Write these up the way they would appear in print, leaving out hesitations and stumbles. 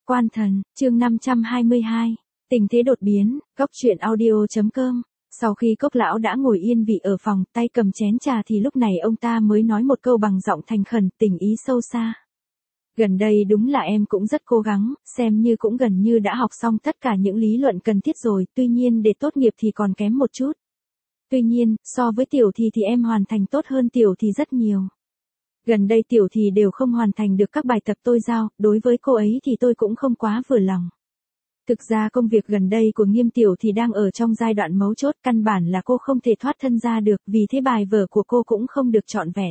Quan thần, chương 522. Tình thế đột biến, Cốc truyện audio.com. Sau khi Cốc lão đã ngồi yên vị ở phòng, tay cầm chén trà thì lúc này ông ta mới nói một câu bằng giọng thành khẩn, tình ý sâu xa. Gần đây đúng là em cũng rất cố gắng, xem như cũng gần như đã học xong tất cả những lý luận cần thiết rồi, tuy nhiên để tốt nghiệp thì còn kém một chút. Tuy nhiên, so với Tiểu thì em hoàn thành tốt hơn Tiểu thì rất nhiều. Gần đây Tiểu thì đều không hoàn thành được các bài tập tôi giao, đối với cô ấy thì tôi cũng không quá vừa lòng. Thực ra công việc gần đây của Nghiêm Tiểu thì đang ở trong giai đoạn mấu chốt, căn bản là cô không thể thoát thân ra được, vì thế bài vở của cô cũng không được trọn vẹn.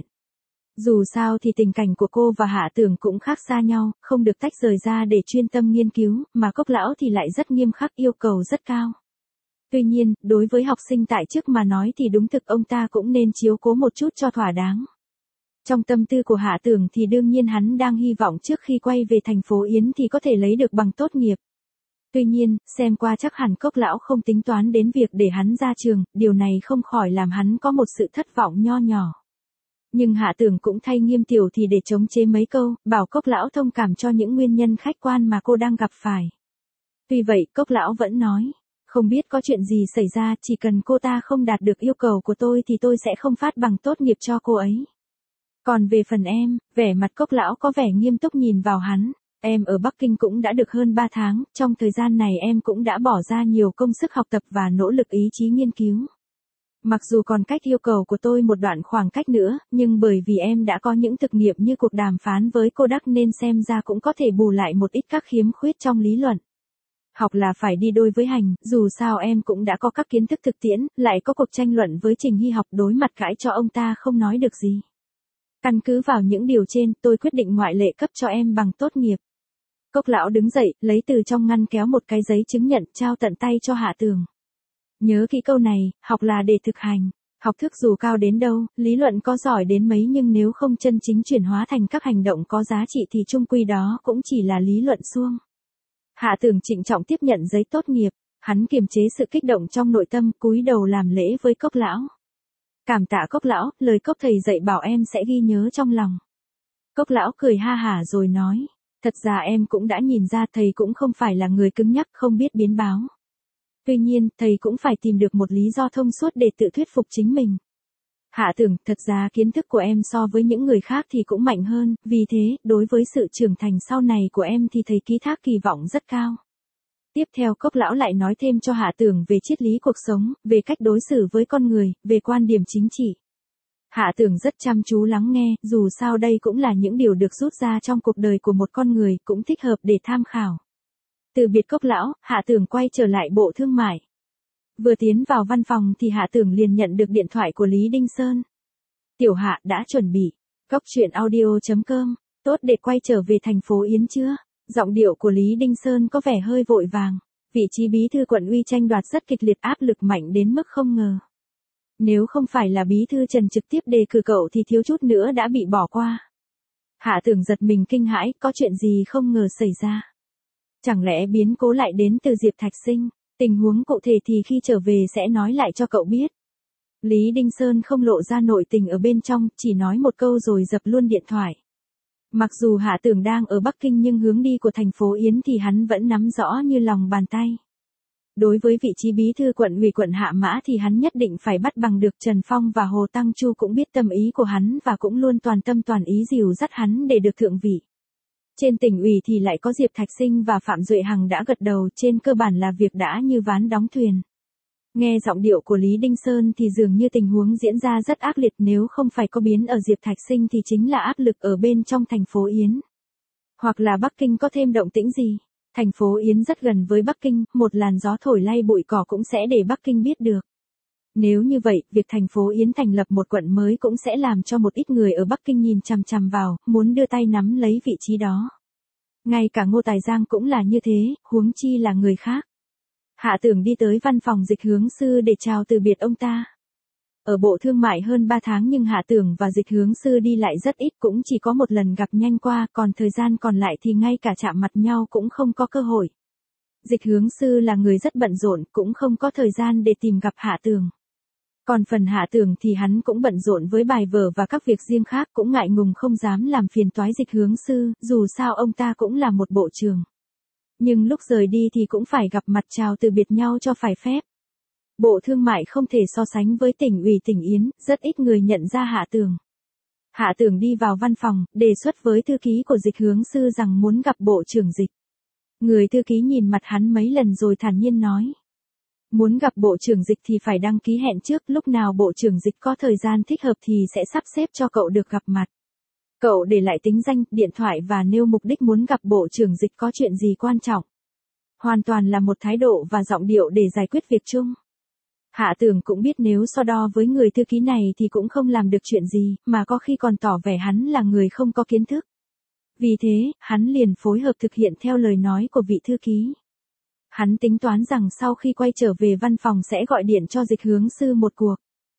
Dù sao thì tình cảnh của cô và Hạ Tưởng cũng khác xa nhau, không được tách rời ra để chuyên tâm nghiên cứu, mà Cốc lão thì lại rất nghiêm khắc, yêu cầu rất cao. Tuy nhiên, đối với học sinh tại chức mà nói thì đúng thực ông ta cũng nên chiếu cố một chút cho thỏa đáng. Trong tâm tư của Hạ Tưởng thì đương nhiên hắn đang hy vọng trước khi quay về thành phố Yến thì có thể lấy được bằng tốt nghiệp. Tuy nhiên, xem qua chắc hẳn Cốc lão không tính toán đến việc để hắn ra trường, điều này không khỏi làm hắn có một sự thất vọng nho nhỏ. Nhưng Hạ Tưởng cũng thay Nghiêm Tiểu thì để chống chế mấy câu, bảo Cốc lão thông cảm cho những nguyên nhân khách quan mà cô đang gặp phải. Tuy vậy, Cốc lão vẫn nói, không biết có chuyện gì xảy ra, chỉ cần cô ta không đạt được yêu cầu của tôi thì tôi sẽ không phát bằng tốt nghiệp cho cô ấy. Còn về phần em, vẻ mặt Cốc lão có vẻ nghiêm túc nhìn vào hắn. Em ở Bắc Kinh cũng đã được hơn 3 tháng, trong thời gian này em cũng đã bỏ ra nhiều công sức học tập và nỗ lực ý chí nghiên cứu. Mặc dù còn cách yêu cầu của tôi một đoạn khoảng cách nữa, nhưng bởi vì em đã có những thực nghiệm như cuộc đàm phán với Kodak nên xem ra cũng có thể bù lại một ít các khiếm khuyết trong lý luận. Học là phải đi đôi với hành, dù sao em cũng đã có các kiến thức thực tiễn, lại có cuộc tranh luận với Trình Hy học, đối mặt cãi cho ông ta không nói được gì. Căn cứ vào những điều trên, tôi quyết định ngoại lệ cấp cho em bằng tốt nghiệp. Cốc lão đứng dậy, lấy từ trong ngăn kéo một cái giấy chứng nhận, trao tận tay cho Hạ Tưởng. Nhớ kỹ câu này, học là để thực hành. Học thức dù cao đến đâu, lý luận có giỏi đến mấy nhưng nếu không chân chính chuyển hóa thành các hành động có giá trị thì chung quy đó cũng chỉ là lý luận suông. Hạ Tưởng trịnh trọng tiếp nhận giấy tốt nghiệp, hắn kiềm chế sự kích động trong nội tâm, cúi đầu làm lễ với Cốc lão. Cảm tạ Cốc lão, lời Cốc thầy dạy bảo em sẽ ghi nhớ trong lòng. Cốc lão cười ha hả rồi nói, thật ra em cũng đã nhìn ra thầy cũng không phải là người cứng nhắc không biết biến báo. Tuy nhiên, thầy cũng phải tìm được một lý do thông suốt để tự thuyết phục chính mình. Hạ Tưởng, thật ra kiến thức của em so với những người khác thì cũng mạnh hơn, vì thế, đối với sự trưởng thành sau này của em thì thầy ký thác kỳ vọng rất cao. Tiếp theo Cốc lão lại nói thêm cho Hạ Tưởng về triết lý cuộc sống, về cách đối xử với con người, về quan điểm chính trị. Hạ Tưởng rất chăm chú lắng nghe, dù sao đây cũng là những điều được rút ra trong cuộc đời của một con người, cũng thích hợp để tham khảo. Từ biệt Cốc lão, Hạ Tưởng quay trở lại Bộ Thương mại. Vừa tiến vào văn phòng thì Hạ Tưởng liền nhận được điện thoại của Lý Đinh Sơn. Tiểu Hạ đã chuẩn bị. Cốc truyện audio.com. Tốt để quay trở về thành phố Yến chưa? Giọng điệu của Lý Đinh Sơn có vẻ hơi vội vàng. Vị trí bí thư quận ủy tranh đoạt rất kịch liệt, áp lực mạnh đến mức không ngờ. Nếu không phải là bí thư Trần trực tiếp đề cử cậu thì thiếu chút nữa đã bị bỏ qua. Hạ Tưởng giật mình kinh hãi, có chuyện gì không ngờ xảy ra. Chẳng lẽ biến cố lại đến từ Diệp Thạch Sinh, tình huống cụ thể thì khi trở về sẽ nói lại cho cậu biết. Lý Đinh Sơn không lộ ra nội tình ở bên trong, chỉ nói một câu rồi dập luôn điện thoại. Mặc dù Hạ Tưởng đang ở Bắc Kinh nhưng hướng đi của thành phố Yến thì hắn vẫn nắm rõ như lòng bàn tay. Đối với vị trí bí thư quận ủy quận Hạ Mã thì hắn nhất định phải bắt bằng được. Trần Phong và Hồ Tăng Chu cũng biết tâm ý của hắn và cũng luôn toàn tâm toàn ý dìu dắt hắn để được thượng vị. Trên tỉnh ủy thì lại có Diệp Thạch Sinh và Phạm Duệ Hằng đã gật đầu, trên cơ bản là việc đã như ván đóng thuyền. Nghe giọng điệu của Lý Đinh Sơn thì dường như tình huống diễn ra rất ác liệt, nếu không phải có biến ở Diệp Thạch Sinh thì chính là áp lực ở bên trong thành phố Yến. Hoặc là Bắc Kinh có thêm động tĩnh gì. Thành phố Yến rất gần với Bắc Kinh, một làn gió thổi lay bụi cỏ cũng sẽ để Bắc Kinh biết được. Nếu như vậy, việc thành phố Yến thành lập một quận mới cũng sẽ làm cho một ít người ở Bắc Kinh nhìn chằm chằm vào, muốn đưa tay nắm lấy vị trí đó. Ngay cả Ngô Tài Giang cũng là như thế, huống chi là người khác. Hạ Tưởng đi tới văn phòng Dịch Hướng Sư để chào từ biệt ông ta. Ở Bộ Thương mại hơn 3 tháng nhưng Hạ Tưởng và Dịch Hướng Sư đi lại rất ít, cũng chỉ có một lần gặp nhanh qua, còn thời gian còn lại thì ngay cả chạm mặt nhau cũng không có cơ hội. Dịch Hướng Sư là người rất bận rộn, cũng không có thời gian để tìm gặp Hạ Tưởng. Còn phần Hạ Tưởng thì hắn cũng bận rộn với bài vở và các việc riêng khác, cũng ngại ngùng không dám làm phiền toái Dịch Hướng Sư, dù sao ông ta cũng là một bộ trưởng. Nhưng lúc rời đi thì cũng phải gặp mặt chào từ biệt nhau cho phải phép. Bộ Thương mại không thể so sánh với tỉnh ủy tỉnh Yến, rất ít người nhận ra Hạ Tường. Hạ Tường đi vào văn phòng, đề xuất với thư ký của Dịch Hướng Sư rằng muốn gặp Bộ trưởng Dịch. Người thư ký nhìn mặt hắn mấy lần rồi thản nhiên nói. Muốn gặp Bộ trưởng Dịch thì phải đăng ký hẹn trước, lúc nào Bộ trưởng Dịch có thời gian thích hợp thì sẽ sắp xếp cho cậu được gặp mặt. Cậu để lại tính danh, điện thoại và nêu mục đích muốn gặp Bộ trưởng Dịch có chuyện gì quan trọng. Hoàn toàn là một thái độ và giọng điệu để giải quyết việc chung. Hạ Tường cũng biết nếu so đo với người thư ký này thì cũng không làm được chuyện gì, mà có khi còn tỏ vẻ hắn là người không có kiến thức. Vì thế, hắn liền phối hợp thực hiện theo lời nói của vị thư ký. Hắn tính toán rằng sau khi quay trở về văn phòng sẽ gọi điện cho Dịch Hướng Sư một cuộc.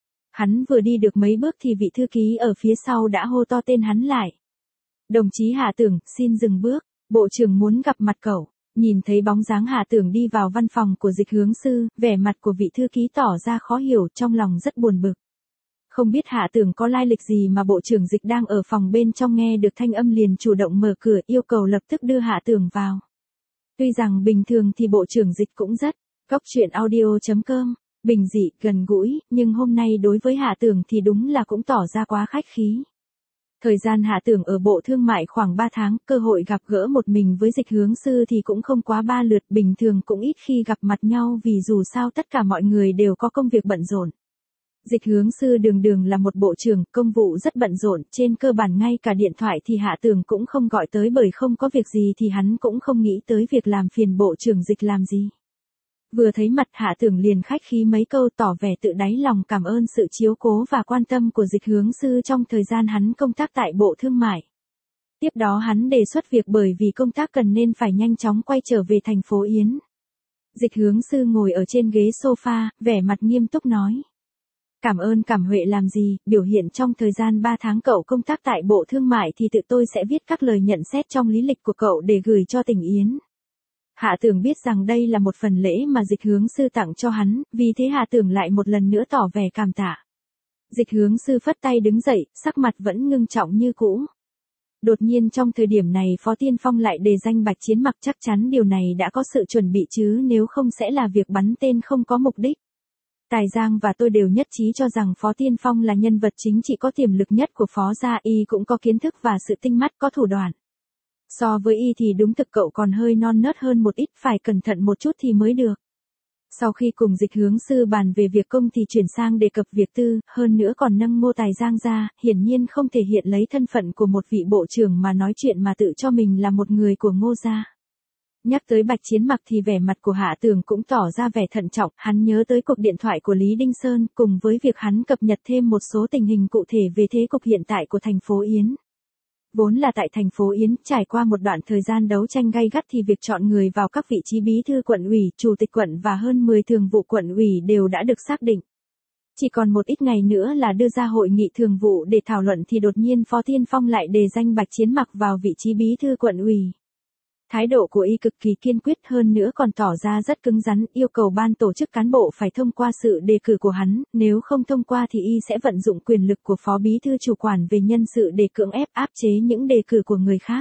Hắn vừa đi được mấy bước thì vị thư ký ở phía sau đã hô to tên hắn lại. Đồng chí Hạ Tường, xin dừng bước, Bộ trưởng muốn gặp mặt cậu. Nhìn thấy bóng dáng Hạ Tường đi vào văn phòng của Dịch Hướng Sư, vẻ mặt của vị thư ký tỏ ra khó hiểu, trong lòng rất buồn bực. Không biết Hạ Tường có lai lịch gì mà Bộ trưởng Dịch đang ở phòng bên trong nghe được thanh âm liền chủ động mở cửa yêu cầu lập tức đưa Hạ Tường vào. Tuy rằng bình thường thì Bộ trưởng Dịch cũng rất Cóc truyện audio.com, bình dị, gần gũi, nhưng hôm nay đối với Hạ Tường thì đúng là cũng tỏ ra quá khách khí. Thời gian Hạ Tường ở Bộ Thương mại khoảng 3 tháng, cơ hội gặp gỡ một mình với Dịch Hướng Sư thì cũng không quá 3 lượt, bình thường cũng ít khi gặp mặt nhau vì dù sao tất cả mọi người đều có công việc bận rộn. Dịch Hướng Sư đường là một bộ trưởng, công vụ rất bận rộn, trên cơ bản ngay cả điện thoại thì Hạ Tường cũng không gọi tới bởi không có việc gì thì hắn cũng không nghĩ tới việc làm phiền Bộ trưởng Dịch làm gì. Vừa thấy mặt Hạ Tường liền khách khí mấy câu tỏ vẻ tự đáy lòng cảm ơn sự chiếu cố và quan tâm của Dịch Hướng Sư trong thời gian hắn công tác tại Bộ Thương mại. Tiếp đó hắn đề xuất việc bởi vì công tác cần nên phải nhanh chóng quay trở về thành phố Yến. Dịch Hướng Sư ngồi ở trên ghế sofa, vẻ mặt nghiêm túc nói. Cảm ơn cảm huệ làm gì, biểu hiện trong thời gian 3 tháng cậu công tác tại Bộ Thương mại thì tự tôi sẽ viết các lời nhận xét trong lý lịch của cậu để gửi cho tỉnh Yến. Hạ Tường biết rằng đây là một phần lễ mà Dịch Hướng Sư tặng cho hắn, vì thế Hạ Tường lại một lần nữa tỏ vẻ cảm tạ. Dịch Hướng Sư phất tay đứng dậy, sắc mặt vẫn ngưng trọng như cũ. Đột nhiên trong thời điểm này Phó Tiên Phong lại đề danh Bạch Chiến Mặc, chắc chắn điều này đã có sự chuẩn bị chứ, nếu không sẽ là việc bắn tên không có mục đích. Tài Giang và tôi đều nhất trí cho rằng Phó Tiên Phong là nhân vật chính trị có tiềm lực nhất của Phó gia, y cũng có kiến thức và sự tinh mắt, có thủ đoạn. So với y thì đúng thực cậu còn hơi non nớt hơn một ít, phải cẩn thận một chút thì mới được. Sau khi cùng Dịch Hướng Sư bàn về việc công thì chuyển sang đề cập việc tư, hơn nữa còn nâng Ngô Tài Giang ra, hiển nhiên không thể hiện lấy thân phận của một vị bộ trưởng mà nói chuyện mà tự cho mình là một người của Ngô gia. Nhắc tới Bạch Chiến Mặc thì vẻ mặt của Hạ Tường cũng tỏ ra vẻ thận trọng, hắn nhớ tới cuộc điện thoại của Lý Đinh Sơn, cùng với việc hắn cập nhật thêm một số tình hình cụ thể về thế cục hiện tại của thành phố Yến. Vốn là tại thành phố Yến, trải qua một đoạn thời gian đấu tranh gay gắt thì việc chọn người vào các vị trí bí thư quận ủy, chủ tịch quận và hơn 10 thường vụ quận ủy đều đã được xác định. Chỉ còn một ít ngày nữa là đưa ra hội nghị thường vụ để thảo luận thì đột nhiên Phó Tiên Phong lại đề danh Bạch Chiến Mặc vào vị trí bí thư quận ủy. Thái độ của y cực kỳ kiên quyết, hơn nữa còn tỏ ra rất cứng rắn, yêu cầu ban tổ chức cán bộ phải thông qua sự đề cử của hắn, nếu không thông qua thì y sẽ vận dụng quyền lực của Phó Bí thư chủ quản về nhân sự để cưỡng ép áp chế những đề cử của người khác.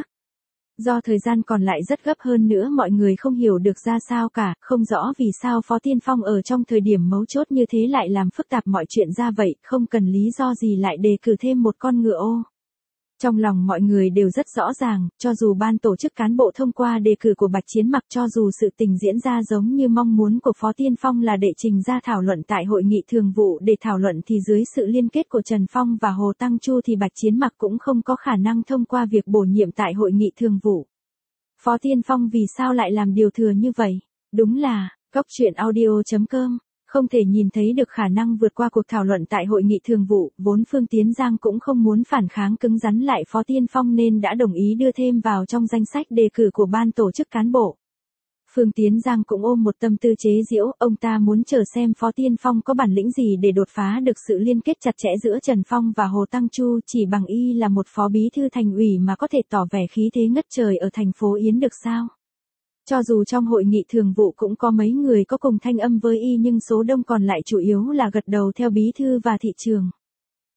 Do thời gian còn lại rất gấp, hơn nữa mọi người không hiểu được ra sao cả, không rõ vì sao Phó Tiên Phong ở trong thời điểm mấu chốt như thế lại làm phức tạp mọi chuyện ra vậy, không cần lý do gì lại đề cử thêm một con ngựa ô. Trong lòng mọi người đều rất rõ ràng, cho dù ban tổ chức cán bộ thông qua đề cử của Bạch Chiến Mặc, cho dù sự tình diễn ra giống như mong muốn của Phó Tiên Phong là đệ trình ra thảo luận tại hội nghị thường vụ để thảo luận thì dưới sự liên kết của Trần Phong và Hồ Tăng Chu thì Bạch Chiến Mặc cũng không có khả năng thông qua việc bổ nhiệm tại hội nghị thường vụ. Phó Tiên Phong vì sao lại làm điều thừa như vậy? Đúng là, Cóc truyện audio.com. Không thể nhìn thấy được khả năng vượt qua cuộc thảo luận tại hội nghị thường vụ, vốn Phương Tiến Giang cũng không muốn phản kháng cứng rắn lại Phó Tiên Phong nên đã đồng ý đưa thêm vào trong danh sách đề cử của ban tổ chức cán bộ. Phương Tiến Giang cũng ôm một tâm tư chế giễu, ông ta muốn chờ xem Phó Tiên Phong có bản lĩnh gì để đột phá được sự liên kết chặt chẽ giữa Trần Phong và Hồ Tăng Chu, chỉ bằng y là một phó bí thư thành ủy mà có thể tỏ vẻ khí thế ngất trời ở thành phố Yến được sao? Cho dù trong hội nghị thường vụ cũng có mấy người có cùng thanh âm với y nhưng số đông còn lại chủ yếu là gật đầu theo bí thư và thị trường.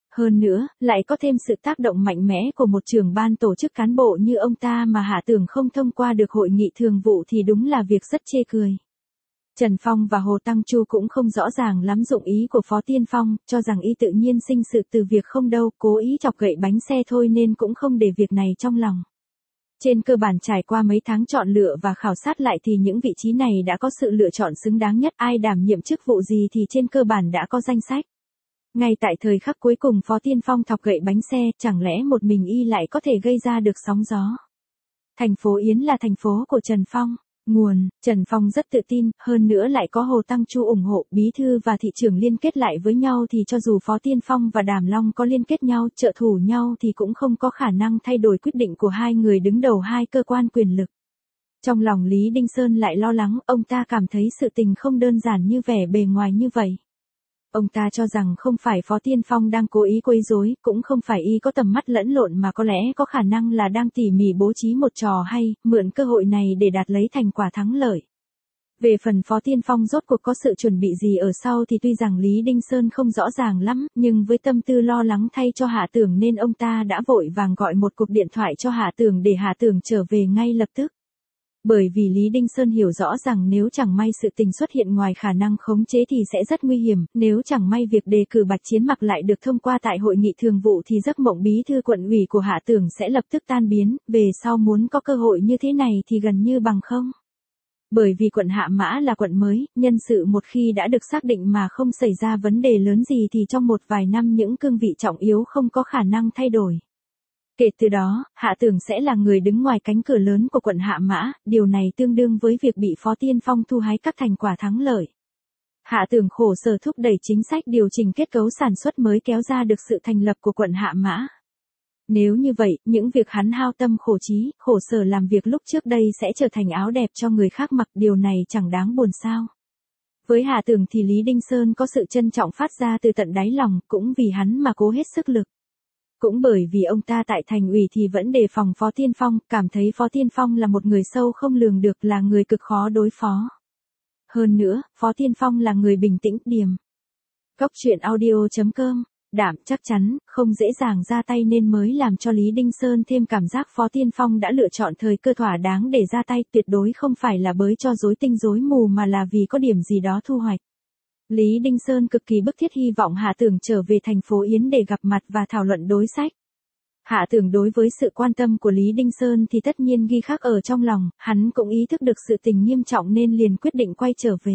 Hơn nữa, lại có thêm sự tác động mạnh mẽ của một trưởng ban tổ chức cán bộ như ông ta mà Hạ Tường không thông qua được hội nghị thường vụ thì đúng là việc rất chê cười. Trần Phong và Hồ Tăng Chu cũng không rõ ràng lắm dụng ý của Phó Tiên Phong, cho rằng y tự nhiên sinh sự từ việc không đâu, cố ý chọc gậy bánh xe thôi nên cũng không để việc này trong lòng. Trên cơ bản trải qua mấy tháng chọn lựa và khảo sát lại thì những vị trí này đã có sự lựa chọn xứng đáng nhất, ai đảm nhiệm chức vụ gì thì trên cơ bản đã có danh sách. Ngay tại thời khắc cuối cùng Phó Tiên Phong thọc gậy bánh xe, chẳng lẽ một mình y lại có thể gây ra được sóng gió. Thành phố Yến là thành phố của Trần Phong. Nguồn, Trần Phong rất tự tin, hơn nữa lại có Hồ Tăng Chu ủng hộ, bí thư và thị trưởng liên kết lại với nhau thì cho dù Phó Tiên Phong và Đàm Long có liên kết nhau, trợ thủ nhau thì cũng không có khả năng thay đổi quyết định của hai người đứng đầu hai cơ quan quyền lực. Trong lòng Lý Đinh Sơn lại lo lắng, ông ta cảm thấy sự tình không đơn giản như vẻ bề ngoài như vậy. Ông ta cho rằng không phải Phó Tiên Phong đang cố ý quấy rối, cũng không phải y có tầm mắt lẫn lộn mà có lẽ có khả năng là đang tỉ mỉ bố trí một trò hay, mượn cơ hội này để đạt lấy thành quả thắng lợi. Về phần Phó Tiên Phong rốt cuộc có sự chuẩn bị gì ở sau thì tuy rằng Lý Đinh Sơn không rõ ràng lắm, nhưng với tâm tư lo lắng thay cho Hạ Tường nên ông ta đã vội vàng gọi một cuộc điện thoại cho Hạ Tường để Hạ Tường trở về ngay lập tức. Bởi vì Lý Đinh Sơn hiểu rõ rằng nếu chẳng may sự tình xuất hiện ngoài khả năng khống chế thì sẽ rất nguy hiểm, nếu chẳng may việc đề cử Bạch Chiến Mặc lại được thông qua tại hội nghị thường vụ thì giấc mộng bí thư quận ủy của Hạ Tường sẽ lập tức tan biến, về sau muốn có cơ hội như thế này thì gần như bằng không. Bởi vì quận Hạ Mã là quận mới, nhân sự một khi đã được xác định mà không xảy ra vấn đề lớn gì thì trong một vài năm những cương vị trọng yếu không có khả năng thay đổi. Kể từ đó, Hạ Tường sẽ là người đứng ngoài cánh cửa lớn của quận Hạ Mã, điều này tương đương với việc bị Phó Tiên Phong thu hái các thành quả thắng lợi. Hạ Tường khổ sở thúc đẩy chính sách điều chỉnh kết cấu sản xuất mới kéo ra được sự thành lập của quận Hạ Mã. Nếu như vậy, những việc hắn hao tâm khổ trí, khổ sở làm việc lúc trước đây sẽ trở thành áo đẹp cho người khác mặc, điều này chẳng đáng buồn sao. Với Hạ Tường thì Lý Đinh Sơn có sự trân trọng phát ra từ tận đáy lòng, cũng vì hắn mà cố hết sức lực. Cũng bởi vì ông ta tại thành ủy thì vẫn đề phòng Phó Tiên Phong, cảm thấy Phó Tiên Phong là một người sâu không lường được, là người cực khó đối phó. Hơn nữa, Phó Tiên Phong là người bình tĩnh, điềm. Góc truyện audio.com, đảm chắc chắn, không dễ dàng ra tay nên mới làm cho Lý Đinh Sơn thêm cảm giác Phó Tiên Phong đã lựa chọn thời cơ thỏa đáng để ra tay, tuyệt đối không phải là bới cho rối tinh rối mù mà là vì có điểm gì đó thu hoạch. Lý Đinh Sơn cực kỳ bức thiết hy vọng Hạ Tường trở về thành phố Yến để gặp mặt và thảo luận đối sách. Hạ Tường đối với sự quan tâm của Lý Đinh Sơn thì tất nhiên ghi khắc ở trong lòng, hắn cũng ý thức được sự tình nghiêm trọng nên liền quyết định quay trở về.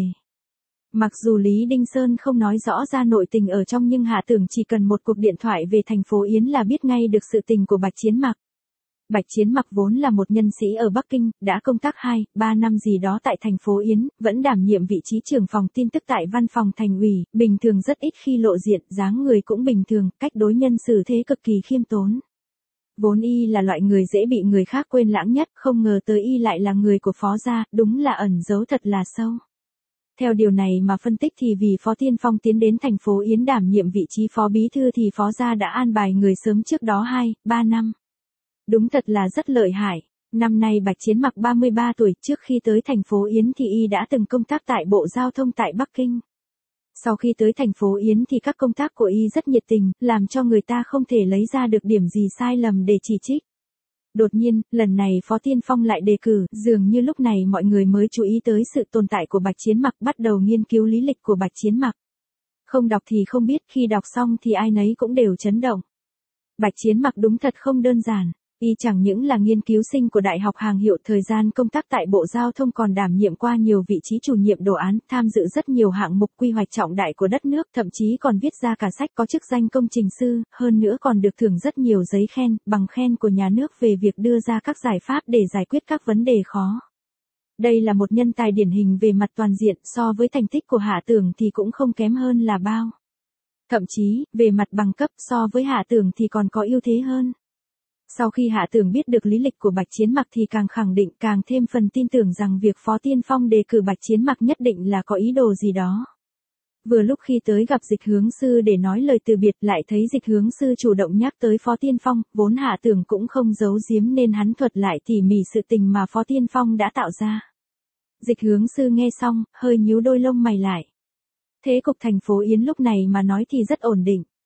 Mặc dù Lý Đinh Sơn không nói rõ ra nội tình ở trong nhưng Hạ Tường chỉ cần một cuộc điện thoại về thành phố Yến là biết ngay được sự tình của Bạch Chiến Mặc. Bạch Chiến Mặc vốn là một nhân sĩ ở Bắc Kinh, đã công tác 2-3 năm gì đó tại thành phố Yến, vẫn đảm nhiệm vị trí trưởng phòng tin tức tại văn phòng thành ủy, bình thường rất ít khi lộ diện, dáng người cũng bình thường, cách đối nhân xử thế cực kỳ khiêm tốn. Vốn y là loại người dễ bị người khác quên lãng nhất, không ngờ tới y lại là người của Phó gia, đúng là ẩn giấu thật là sâu. Theo điều này mà phân tích thì vì Phó Tiên Phong tiến đến thành phố Yến đảm nhiệm vị trí phó bí thư thì Phó gia đã an bài người sớm trước đó 2-3 năm. Đúng thật là rất lợi hại. Năm nay Bạch Chiến Mặc 33 tuổi, trước khi tới thành phố Yến thì y đã từng công tác tại Bộ Giao thông tại Bắc Kinh. Sau khi tới thành phố Yến thì các công tác của y rất nhiệt tình, làm cho người ta không thể lấy ra được điểm gì sai lầm để chỉ trích. Đột nhiên, lần này Phó Tiên Phong lại đề cử, dường như lúc này mọi người mới chú ý tới sự tồn tại của Bạch Chiến Mặc, bắt đầu nghiên cứu lý lịch của Bạch Chiến Mặc. Không đọc thì không biết, khi đọc xong thì ai nấy cũng đều chấn động. Bạch Chiến Mặc đúng thật không đơn giản. Y chẳng những là nghiên cứu sinh của Đại học Hàng Hiệu, thời gian công tác tại Bộ Giao thông còn đảm nhiệm qua nhiều vị trí chủ nhiệm đồ án, tham dự rất nhiều hạng mục quy hoạch trọng đại của đất nước, thậm chí còn viết ra cả sách có chức danh công trình sư, hơn nữa còn được thưởng rất nhiều giấy khen, bằng khen của nhà nước về việc đưa ra các giải pháp để giải quyết các vấn đề khó. Đây là một nhân tài điển hình về mặt toàn diện, so với thành tích của Hạ Tường thì cũng không kém hơn là bao. Thậm chí, về mặt bằng cấp so với Hạ Tường thì còn có ưu thế hơn. Sau khi Hạ Tường biết được lý lịch của Bạch Chiến Mặc thì càng khẳng định, càng thêm phần tin tưởng rằng việc Phó Tiên Phong đề cử Bạch Chiến Mặc nhất định là có ý đồ gì đó. Vừa lúc khi tới gặp Dịch Hướng Sư để nói lời từ biệt lại thấy Dịch Hướng Sư chủ động nhắc tới Phó Tiên Phong, vốn Hạ Tường cũng không giấu giếm nên hắn thuật lại tỉ mỉ sự tình mà Phó Tiên Phong đã tạo ra. Dịch Hướng Sư nghe xong, hơi nhíu đôi lông mày lại. Thế cục thành phố Yến lúc này mà nói thì rất ổn định.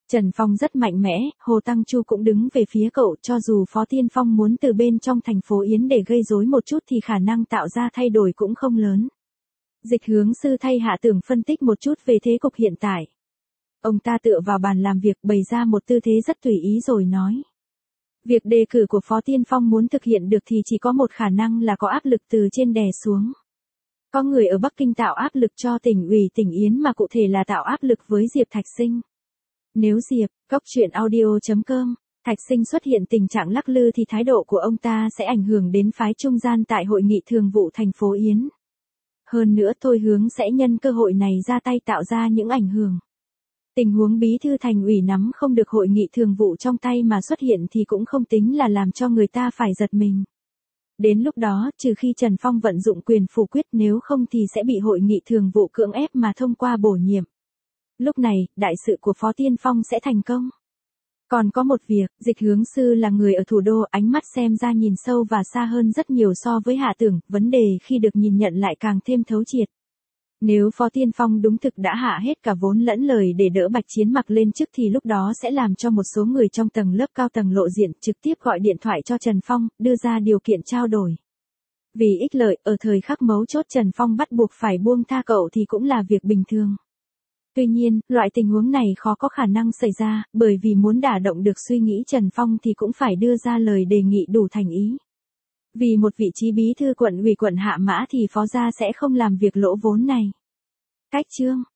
Trần Phong rất mạnh mẽ, Hồ Tăng Chu cũng đứng về phía cậu, cho dù Phó Tiên Phong muốn từ bên trong thành phố Yến để gây rối một chút thì khả năng tạo ra thay đổi cũng không lớn. Dịch hướng sư thay Hạ Tưởng phân tích một chút về thế cục hiện tại. Ông ta tựa vào bàn làm việc bày ra một tư thế rất tùy ý rồi nói. Việc đề cử của Phó Tiên Phong muốn thực hiện được thì chỉ có một khả năng là có áp lực từ trên đè xuống. Có người ở Bắc Kinh tạo áp lực cho tỉnh ủy tỉnh Yến mà cụ thể là tạo áp lực với Diệp Thạch Sinh. Nếu Diệp, Cốc Truyện Audio.com, Thạch Sinh xuất hiện tình trạng lắc lư thì thái độ của ông ta sẽ ảnh hưởng đến phái trung gian tại hội nghị thường vụ thành phố Yến. Hơn nữa Thôi Hướng sẽ nhân cơ hội này ra tay tạo ra những ảnh hưởng. Tình huống bí thư thành ủy nắm không được hội nghị thường vụ trong tay mà xuất hiện thì cũng không tính là làm cho người ta phải giật mình. Đến lúc đó, trừ khi Trần Phong vận dụng quyền phủ quyết, nếu không thì sẽ bị hội nghị thường vụ cưỡng ép mà thông qua bổ nhiệm. Lúc này, đại sự của Phó Tiên Phong sẽ thành công. Còn có một việc, Dịch hướng sư là người ở thủ đô, ánh mắt xem ra nhìn sâu và xa hơn rất nhiều so với Hạ Tưởng, vấn đề khi được nhìn nhận lại càng thêm thấu triệt. Nếu Phó Tiên Phong đúng thực đã hạ hết cả vốn lẫn lời để đỡ Bạch Chiến Mặc lên chức thì lúc đó sẽ làm cho một số người trong tầng lớp cao tầng lộ diện, trực tiếp gọi điện thoại cho Trần Phong, đưa ra điều kiện trao đổi. Vì ích lợi, ở thời khắc mấu chốt Trần Phong bắt buộc phải buông tha cậu thì cũng là việc bình thường. Tuy nhiên, loại tình huống này khó có khả năng xảy ra, bởi vì muốn đả động được suy nghĩ Trần Phong thì cũng phải đưa ra lời đề nghị đủ thành ý. Vì một vị trí bí thư quận ủy quận Hạ Mã thì Phó gia sẽ không làm việc lỗ vốn này. Cách chương